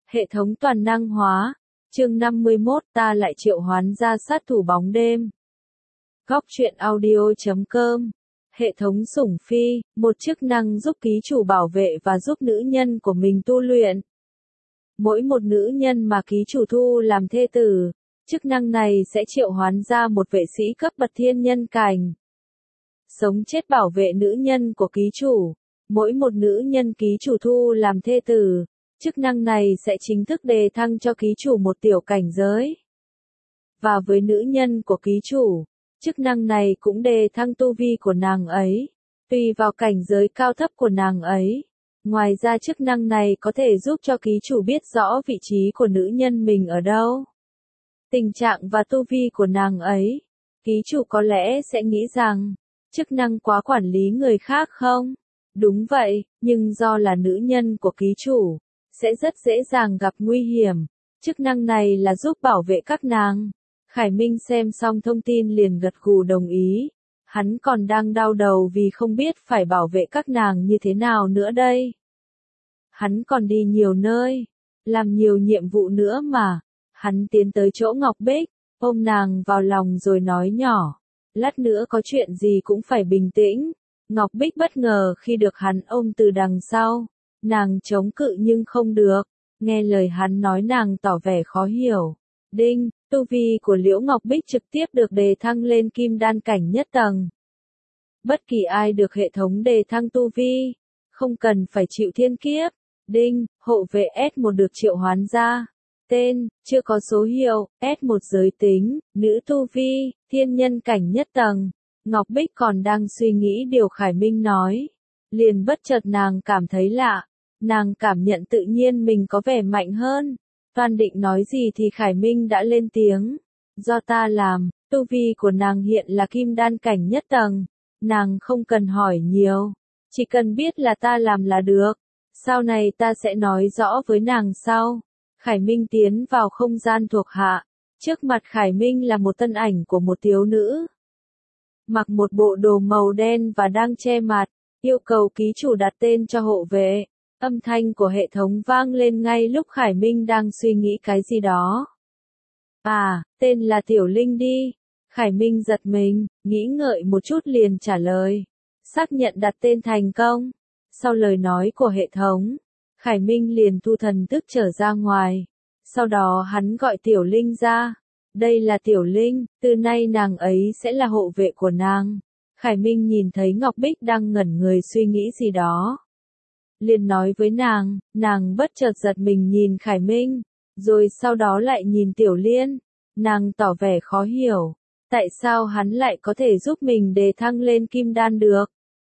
Hệ thống toàn năng hóa. Chương 51 ta lại triệu hoán ra sát thủ bóng đêm. Góc truyện audio.com. Hệ thống sủng phi, một chức năng giúp ký chủ bảo vệ và giúp nữ nhân của mình tu luyện. Mỗi một nữ nhân mà ký chủ thu làm thê tử, chức năng này sẽ triệu hoán ra một vệ sĩ cấp bậc thiên nhân cảnh. Sống chết bảo vệ nữ nhân của ký chủ. Mỗi một nữ nhân ký chủ thu làm thê tử, chức năng này sẽ chính thức đề thăng cho ký chủ một tiểu cảnh giới. Và với nữ nhân của ký chủ, chức năng này cũng đề thăng tu vi của nàng ấy, tùy vào cảnh giới cao thấp của nàng ấy. Ngoài ra chức năng này có thể giúp cho ký chủ biết rõ vị trí của nữ nhân mình ở đâu, tình trạng và tu vi của nàng ấy. Ký chủ có lẽ sẽ nghĩ rằng, chức năng quá quản lý người khác không? Đúng vậy, nhưng do là nữ nhân của ký chủ, sẽ rất dễ dàng gặp nguy hiểm. Chức năng này là giúp bảo vệ các nàng. Khải Minh xem xong thông tin liền gật gù đồng ý. Hắn còn đang đau đầu vì không biết phải bảo vệ các nàng như thế nào nữa đây. Hắn còn đi nhiều nơi, làm nhiều nhiệm vụ nữa mà. Hắn tiến tới chỗ Ngọc Bích, ôm nàng vào lòng rồi nói nhỏ. Lát nữa có chuyện gì cũng phải bình tĩnh. Ngọc Bích bất ngờ khi được hắn ôm từ đằng sau. Nàng chống cự nhưng không được. Nghe lời hắn nói nàng tỏ vẻ khó hiểu. Đinh, tu vi của Liễu Ngọc Bích trực tiếp được đề thăng lên kim đan cảnh nhất tầng. Bất kỳ ai được hệ thống đề thăng tu vi, không cần phải chịu thiên kiếp. Đinh, hộ vệ S1 được triệu hoán ra. Tên, chưa có số hiệu, S1 giới tính, nữ tu vi, thiên nhân cảnh nhất tầng. Ngọc Bích còn đang suy nghĩ điều Khải Minh nói. Liền bất chợt nàng cảm thấy lạ. Nàng cảm nhận tự nhiên mình có vẻ mạnh hơn. Toan định nói gì thì Khải Minh đã lên tiếng. Do ta làm, tu vi của nàng hiện là kim đan cảnh nhất tầng. Nàng không cần hỏi nhiều. Chỉ cần biết là ta làm là được. Sau này ta sẽ nói rõ với nàng sau. Khải Minh tiến vào không gian thuộc hạ. Trước mặt Khải Minh là một thân ảnh của một thiếu nữ. Mặc một bộ đồ màu đen và đang che mặt. Yêu cầu ký chủ đặt tên cho hộ vệ. Âm thanh của hệ thống vang lên ngay lúc Khải Minh đang suy nghĩ cái gì đó. À, tên là Tiểu Linh đi. Khải Minh giật mình, nghĩ ngợi một chút liền trả lời. Xác nhận đặt tên thành công. Sau lời nói của hệ thống, Khải Minh liền thu thần thức trở ra ngoài. Sau đó hắn gọi Tiểu Linh ra. Đây là Tiểu Linh, từ nay nàng ấy sẽ là hộ vệ của nàng. Khải Minh nhìn thấy Ngọc Bích đang ngẩn người suy nghĩ gì đó. Liền nói với nàng bất chợt giật mình nhìn Khải Minh, rồi sau đó lại nhìn Tiểu Liên. Nàng tỏ vẻ khó hiểu, tại sao hắn lại có thể giúp mình đề thăng lên kim đan được,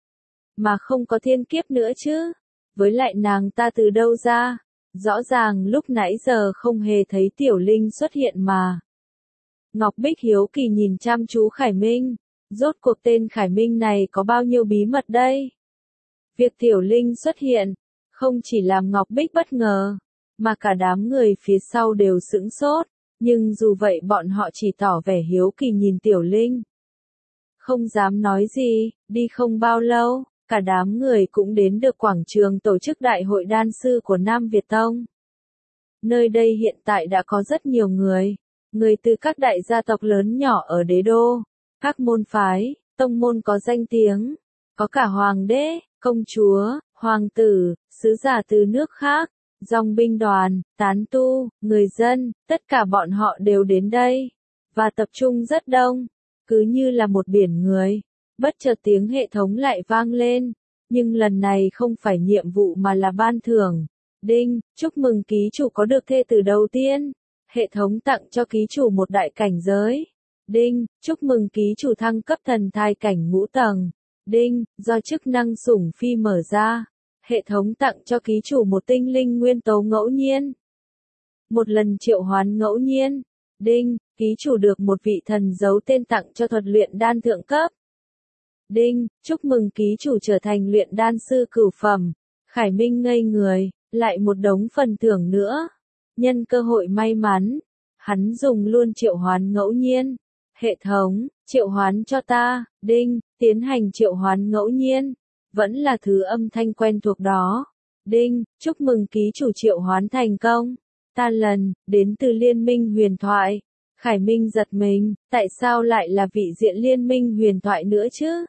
mà không có thiên kiếp nữa chứ? Với lại nàng ta từ đâu ra? Rõ ràng lúc nãy giờ không hề thấy Tiểu Linh xuất hiện mà. Ngọc Bích hiếu kỳ nhìn chăm chú Khải Minh, rốt cuộc tên Khải Minh này có bao nhiêu bí mật đây? Việc Tiểu Linh xuất hiện, không chỉ làm Ngọc Bích bất ngờ, mà cả đám người phía sau đều sững sốt, nhưng dù vậy bọn họ chỉ tỏ vẻ hiếu kỳ nhìn Tiểu Linh. Không dám nói gì, đi không bao lâu, cả đám người cũng đến được quảng trường tổ chức đại hội đan sư của Nam Việt Tông. Nơi đây hiện tại đã có rất nhiều người từ các đại gia tộc lớn nhỏ ở đế đô, các môn phái, tông môn có danh tiếng, có cả hoàng đế, công chúa, hoàng tử, sứ giả từ nước khác, dòng binh đoàn, tán tu, người dân, tất cả bọn họ đều đến đây, và tập trung rất đông, cứ như là một biển người. Bất chợt tiếng hệ thống lại vang lên, nhưng lần này không phải nhiệm vụ mà là ban thưởng. Đinh, chúc mừng ký chủ có được thê tử đầu tiên. Hệ thống tặng cho ký chủ một đại cảnh giới. Đinh, chúc mừng ký chủ thăng cấp thần thai cảnh ngũ tầng. Đinh, do chức năng sủng phi mở ra, hệ thống tặng cho ký chủ một tinh linh nguyên tố ngẫu nhiên. Một lần triệu hoán ngẫu nhiên. Đinh, ký chủ được một vị thần giấu tên tặng cho thuật luyện đan thượng cấp. Đinh, chúc mừng ký chủ trở thành luyện đan sư cửu phẩm. Khải Minh ngây người, lại một đống phần thưởng nữa. Nhân cơ hội may mắn, hắn dùng luôn triệu hoán ngẫu nhiên. Hệ thống, triệu hoán cho ta. Đinh, tiến hành triệu hoán ngẫu nhiên. Vẫn là thứ âm thanh quen thuộc đó. Đinh, chúc mừng ký chủ triệu hoán thành công. Ta lần, đến từ Liên minh huyền thoại. Khải Minh giật mình, tại sao lại là vị diện Liên minh huyền thoại nữa chứ?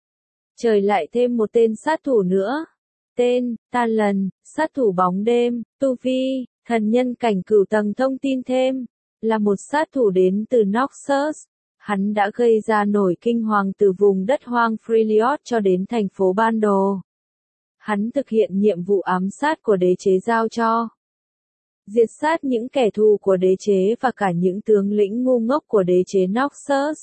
Trời lại thêm một tên sát thủ nữa. Tên, Ta lần, sát thủ bóng đêm, tu vi, thần nhân cảnh cửu tầng. Thông tin thêm, là một sát thủ đến từ Noxus. Hắn đã gây ra nổi kinh hoàng từ vùng đất hoang Freljord cho đến thành phố Ban Đồ. Hắn thực hiện nhiệm vụ ám sát của đế chế giao cho. Diệt sát những kẻ thù của đế chế và cả những tướng lĩnh ngu ngốc của đế chế Noxus.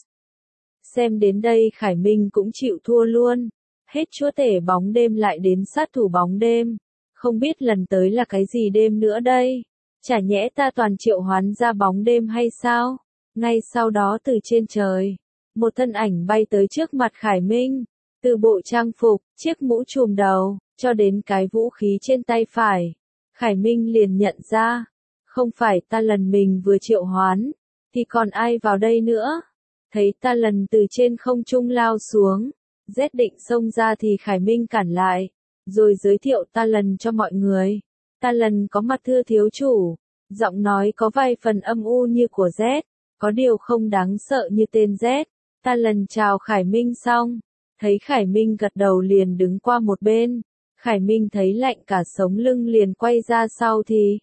Xem đến đây Khải Minh cũng chịu thua luôn. Hết chúa tể bóng đêm lại đến sát thủ bóng đêm. Không biết lần tới là cái gì đêm nữa đây? Chả nhẽ ta toàn triệu hoán ra bóng đêm hay sao? Ngay sau đó từ trên trời, một thân ảnh bay tới trước mặt Khải Minh. Từ bộ trang phục, chiếc mũ trùm đầu, cho đến cái vũ khí trên tay phải. Khải Minh liền nhận ra, không phải Ta lần mình vừa triệu hoán, thì còn ai vào đây nữa? Thấy Ta lần từ trên không trung lao xuống, rét định xông ra thì Khải Minh cản lại, rồi giới thiệu Ta lần cho mọi người. Ta lần có mặt thưa thiếu chủ, giọng nói có vài phần âm u như của Z, có điều không đáng sợ như tên Z. Ta lần chào Khải Minh xong, thấy Khải Minh gật đầu liền đứng qua một bên. Khải Minh thấy lạnh cả sống lưng liền quay ra sau thì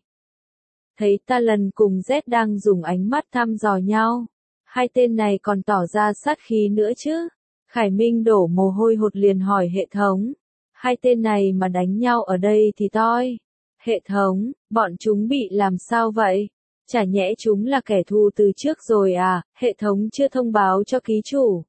thấy Ta lần cùng Z đang dùng ánh mắt thăm dò nhau. Hai tên này còn tỏ ra sát khí nữa chứ. Khải Minh đổ mồ hôi hột liền hỏi hệ thống. Hai tên này mà đánh nhau ở đây thì toi. Hệ thống, bọn chúng bị làm sao vậy? Chả nhẽ chúng là kẻ thù từ trước rồi à? Hệ thống chưa thông báo cho ký chủ.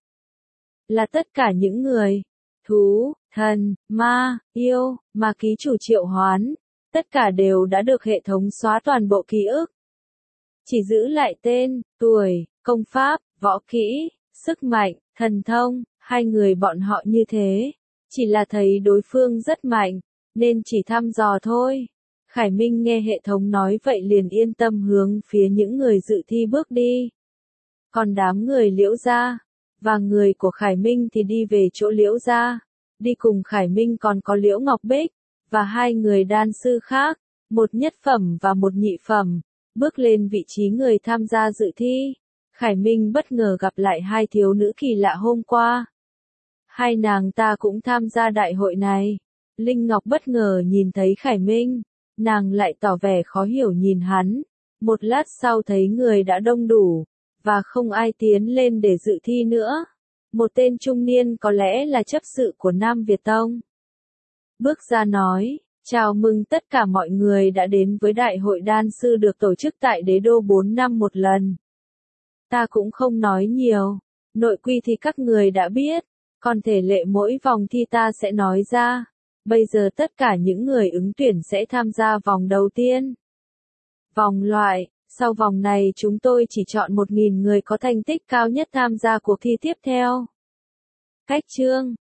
Là tất cả những người, thú, thần, ma, yêu, mà ký chủ triệu hoán. Tất cả đều đã được hệ thống xóa toàn bộ ký ức. Chỉ giữ lại tên, tuổi, công pháp, võ kỹ, sức mạnh, thần thông. Hai người bọn họ như thế. Chỉ là thấy đối phương rất mạnh, nên chỉ thăm dò thôi. Khải Minh nghe hệ thống nói vậy liền yên tâm hướng phía những người dự thi bước đi. Còn đám người Liễu gia, và người của Khải Minh thì đi về chỗ Liễu gia. Đi cùng Khải Minh còn có Liễu Ngọc Bích, và hai người đan sư khác, một nhất phẩm và một nhị phẩm, bước lên vị trí người tham gia dự thi. Khải Minh bất ngờ gặp lại hai thiếu nữ kỳ lạ hôm qua. Hai nàng ta cũng tham gia đại hội này. Linh Ngọc bất ngờ nhìn thấy Khải Minh, nàng lại tỏ vẻ khó hiểu nhìn hắn. Một lát sau thấy người đã đông đủ, và không ai tiến lên để dự thi nữa. Một tên trung niên có lẽ là chấp sự của Nam Việt Tông. Bước ra nói, chào mừng tất cả mọi người đã đến với đại hội đan sư được tổ chức tại đế đô 4 năm một lần. Ta cũng không nói nhiều, nội quy thì các người đã biết, còn thể lệ mỗi vòng thi ta sẽ nói ra. Bây giờ tất cả những người ứng tuyển sẽ tham gia vòng đầu tiên. Vòng loại, sau vòng này chúng tôi chỉ chọn 1.000 người có thành tích cao nhất tham gia cuộc thi tiếp theo. Cách chương